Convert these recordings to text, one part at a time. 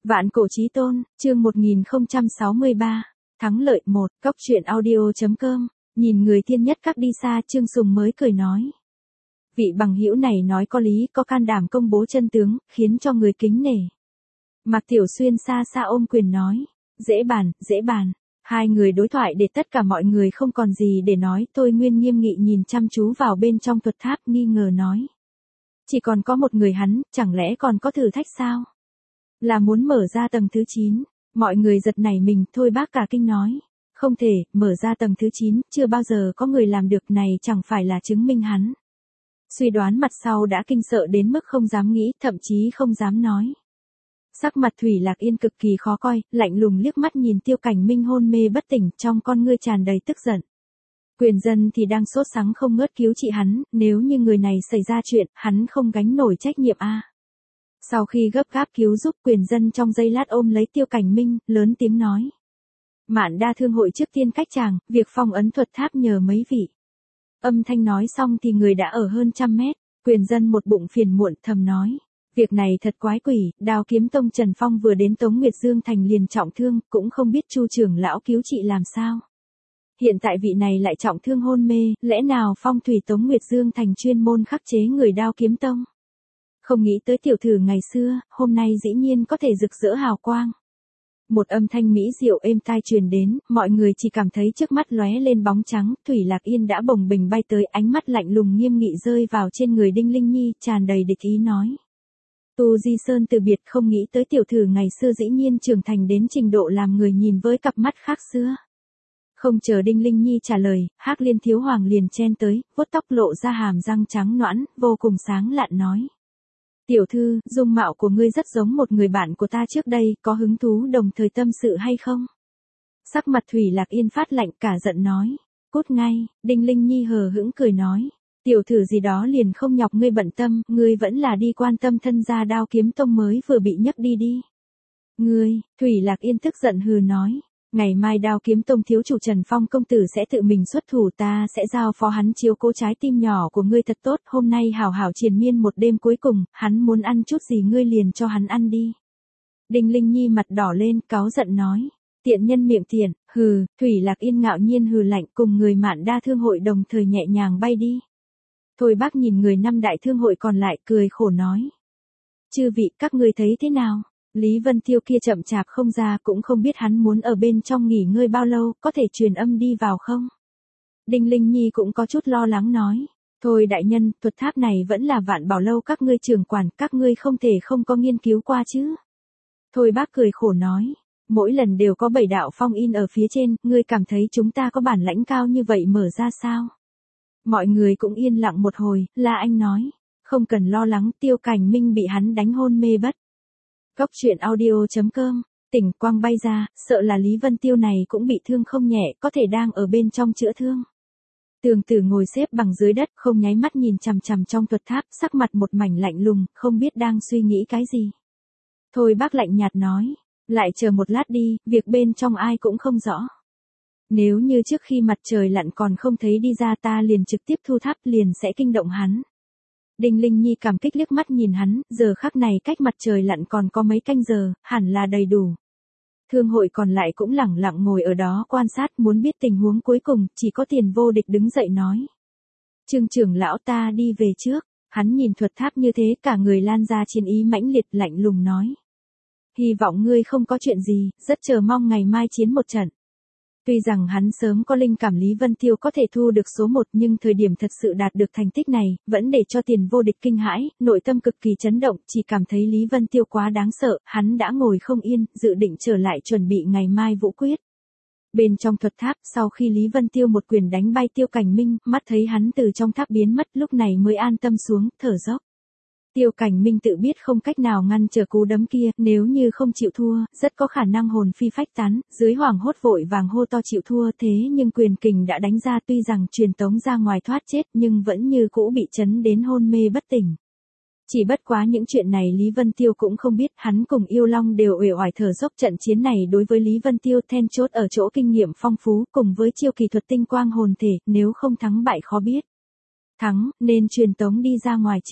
Vạn cổ chí tôn, chương 1063, thắng lợi 1, Cóc truyện audio.com, nhìn người thiên nhất các đi xa, Trương Sùng mới cười nói. Vị bằng hữu này nói có lý, có can đảm công bố chân tướng, khiến cho người kính nể. Mạc Tiểu Xuyên xa xa ôm quyền nói, dễ bàn. Hai người đối thoại để tất cả mọi người không còn gì để nói, Thôi Nguyên nghiêm nghị nhìn chăm chú vào bên trong thuật tháp, nghi ngờ nói. Chỉ còn có một người hắn, chẳng lẽ còn có thử thách sao? Là muốn mở ra tầng thứ 9, mọi người giật nảy mình, Thôi Bác cả kinh nói. Không thể, mở ra tầng thứ 9, chưa bao giờ có người làm được, này chẳng phải là chứng minh hắn. Suy đoán mặt sau đã kinh sợ đến mức không dám nghĩ, thậm chí không dám nói. Sắc mặt Thủy Lạc Yên cực kỳ khó coi, lạnh lùng liếc mắt nhìn Tiêu Cảnh Minh hôn mê bất tỉnh, trong con ngươi tràn đầy tức giận. Quyền dân thì đang sốt sắng không ngớt cứu trị hắn, nếu như người này xảy ra chuyện, hắn không gánh nổi trách nhiệm a. Sau khi gấp gáp cứu giúp, Quyền dân trong giây lát ôm lấy Tiêu Cảnh Minh, lớn tiếng nói. Mạn Đa Thương hội trước tiên cách chàng, việc phong ấn thuật tháp nhờ mấy vị. Âm thanh nói xong thì người đã ở hơn 100 mét, Quyền dân một bụng phiền muộn thầm nói. Việc này thật quái quỷ, Đao Kiếm Tông Trần Phong vừa đến Tống Nguyệt Dương thành liền trọng thương, cũng không biết Chu trưởng lão cứu trị làm sao. Hiện tại vị này lại trọng thương hôn mê, lẽ nào phong thủy Tống Nguyệt Dương thành chuyên môn khắc chế người Đao Kiếm Tông? Không nghĩ tới tiểu thử ngày xưa, hôm nay dĩ nhiên có thể rực rỡ hào quang. Một âm thanh mỹ diệu êm tai truyền đến, mọi người chỉ cảm thấy trước mắt lóe lên bóng trắng, Thủy Lạc Yên đã bồng bềnh bay tới, ánh mắt lạnh lùng nghiêm nghị rơi vào trên người Đinh Linh Nhi, tràn đầy địch ý nói. Tu Di Sơn từ biệt, không nghĩ tới tiểu thử ngày xưa dĩ nhiên trưởng thành đến trình độ làm người nhìn với cặp mắt khác xưa. Không chờ Đinh Linh Nhi trả lời, Hắc Liên Thiếu Hoàng liền chen tới, vuốt tóc lộ ra hàm răng trắng nõn, vô cùng sáng lạn nói. Tiểu thư, dung mạo của ngươi rất giống một người bạn của ta trước đây, có hứng thú đồng thời tâm sự hay không? Sắc mặt Thủy Lạc Yên phát lạnh, cả giận nói. Cút ngay, Đinh Linh Nhi hờ hững cười nói. Tiểu thử gì đó liền không nhọc ngươi bận tâm, ngươi vẫn là đi quan tâm thân gia Đao Kiếm Tông mới vừa bị nhấc đi. Ngươi, Thủy Lạc Yên tức giận hừ nói. Ngày mai Đao Kiếm Tông thiếu chủ Trần Phong công tử sẽ tự mình xuất thủ, ta sẽ giao phó hắn chiếu cố trái tim nhỏ của ngươi thật tốt, hôm nay hảo hảo triền miên một đêm cuối cùng, hắn muốn ăn chút gì ngươi liền cho hắn ăn đi. Đinh Linh Nhi mặt đỏ lên, cáu giận nói, tiện nhân miệng tiện, hừ, Thủy Lạc Yên ngạo nhiên hừ lạnh, cùng người Mạn Đa Thương hội đồng thời nhẹ nhàng bay đi. Thôi Bác nhìn người 5 đại thương hội còn lại cười khổ nói. Chư vị, các ngươi thấy thế nào? Lý Vân Tiêu kia chậm chạp không ra, cũng không biết hắn muốn ở bên trong nghỉ ngơi bao lâu, có thể truyền âm đi vào không? Đinh Linh Nhi cũng có chút lo lắng nói. Thôi đại nhân, thuật tháp này vẫn là Vạn Bảo Lâu các ngươi trưởng quản, các ngươi không thể không có nghiên cứu qua chứ? Thôi Bác cười khổ nói. Mỗi lần đều có 7 đạo phong in ở phía trên, ngươi cảm thấy chúng ta có bản lãnh cao như vậy mở ra sao? Mọi người cũng yên lặng một hồi, La Anh nói. Không cần lo lắng, Tiêu Cảnh Minh bị hắn đánh hôn mê bất. Cóc truyện audio.com, tỉnh quang bay ra, sợ là Lý Vân Tiêu này cũng bị thương không nhẹ, có thể đang ở bên trong chữa thương. Tường Tử ngồi xếp bằng dưới đất, không nháy mắt nhìn chằm chằm trong thuật tháp, sắc mặt một mảnh lạnh lùng, không biết đang suy nghĩ cái gì. Thôi Bác lạnh nhạt nói, lại chờ một lát đi, việc bên trong ai cũng không rõ. Nếu như trước khi mặt trời lặn còn không thấy đi ra, ta liền trực tiếp thu tháp, liền sẽ kinh động hắn. Đinh Linh Nhi cảm kích liếc mắt nhìn hắn, giờ khắc này cách mặt trời lặn còn có mấy canh giờ, hẳn là đầy đủ. Thương hội còn lại cũng lẳng lặng ngồi ở đó quan sát, muốn biết tình huống cuối cùng, chỉ có Tiền Vô Địch đứng dậy nói. Trương trưởng lão, ta đi về trước, hắn nhìn thuật tháp như thế, cả người lan ra chiến ý mãnh liệt, lạnh lùng nói. Hy vọng ngươi không có chuyện gì, rất chờ mong ngày mai chiến một trận. Tuy rằng hắn sớm có linh cảm Lý Vân Tiêu có thể thu được số 1, nhưng thời điểm thật sự đạt được thành tích này, vẫn để cho Tiền Vô Địch kinh hãi, nội tâm cực kỳ chấn động, chỉ cảm thấy Lý Vân Tiêu quá đáng sợ, hắn đã ngồi không yên, dự định trở lại chuẩn bị ngày mai vũ quyết. Bên trong thuật tháp, sau khi Lý Vân Tiêu một quyền đánh bay Tiêu Cảnh Minh, mắt thấy hắn từ trong tháp biến mất, lúc này mới an tâm xuống, thở dốc. Tiêu Cảnh Minh tự biết không cách nào ngăn trở cú đấm kia, nếu như không chịu thua, rất có khả năng hồn phi phách tán, dưới hoảng hốt vội vàng hô to chịu thua, thế nhưng quyền kình đã đánh ra, tuy rằng truyền tống ra ngoài thoát chết nhưng vẫn như cũ bị chấn đến hôn mê bất tỉnh. Chỉ bất quá những chuyện này Lý Vân Tiêu cũng không biết, hắn cùng Yêu Long đều uể oải thở dốc, trận chiến này đối với Lý Vân Tiêu then chốt ở chỗ kinh nghiệm phong phú, cùng với chiêu kỳ thuật tinh quang hồn thể, nếu không thắng bại khó biết. Thắng, nên truyền tống đi ra ngoài chứ.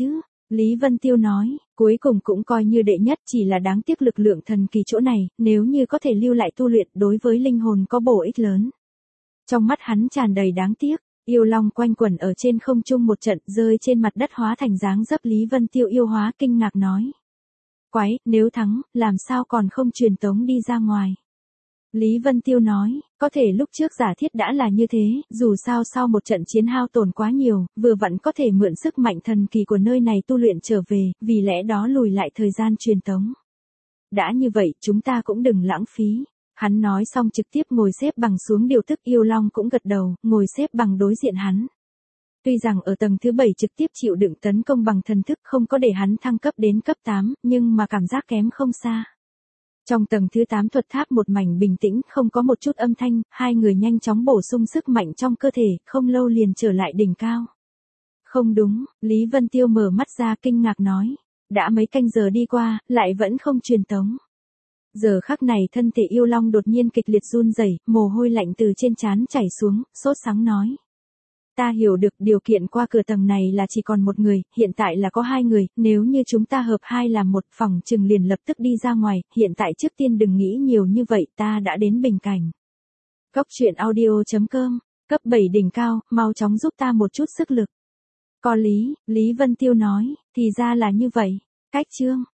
Lý Vân Tiêu nói, cuối cùng cũng coi như đệ nhất, chỉ là đáng tiếc lực lượng thần kỳ chỗ này, nếu như có thể lưu lại tu luyện đối với linh hồn có bổ ích lớn. Trong mắt hắn tràn đầy đáng tiếc, yêu long quanh quẩn ở trên không trung một trận rơi trên mặt đất hóa thành dáng dấp. Lý Vân Tiêu yêu hóa kinh ngạc nói. Quái, nếu thắng, làm sao còn không truyền tống đi ra ngoài. Lý Vân Tiêu nói, có thể lúc trước giả thiết đã là như thế, dù sao sau một trận chiến hao tổn quá nhiều, vừa vặn có thể mượn sức mạnh thần kỳ của nơi này tu luyện trở về, vì lẽ đó lùi lại thời gian truyền tống. Đã như vậy, chúng ta cũng đừng lãng phí. Hắn nói xong trực tiếp ngồi xếp bằng xuống, điều tức yêu long cũng gật đầu, ngồi xếp bằng đối diện hắn. Tuy rằng ở tầng thứ 7 trực tiếp chịu đựng tấn công bằng thần thức không có để hắn thăng cấp đến cấp 8, nhưng mà cảm giác kém không xa. Trong tầng thứ 8 thuật tháp một mảnh bình tĩnh, không có một chút âm thanh, hai người nhanh chóng bổ sung sức mạnh trong cơ thể, không lâu liền trở lại đỉnh cao. Không đúng, Lý Vân Tiêu mở mắt ra kinh ngạc nói. Đã mấy canh giờ đi qua, lại vẫn không truyền tống. Giờ khắc này thân thể yêu long đột nhiên kịch liệt run rẩy, mồ hôi lạnh từ trên trán chảy xuống, sốt sắng nói. Ta hiểu được điều kiện qua cửa tầng này là chỉ còn một người, hiện tại là có hai người, nếu như chúng ta hợp hai làm một, phòng chừng liền lập tức đi ra ngoài, hiện tại trước tiên đừng nghĩ nhiều như vậy, ta đã đến bình cảnh. Cốc truyện audio.com, cấp 7 đỉnh cao, mau chóng giúp ta một chút sức lực. Có lý, Lý Vân Tiêu nói, thì ra là như vậy, cách chương.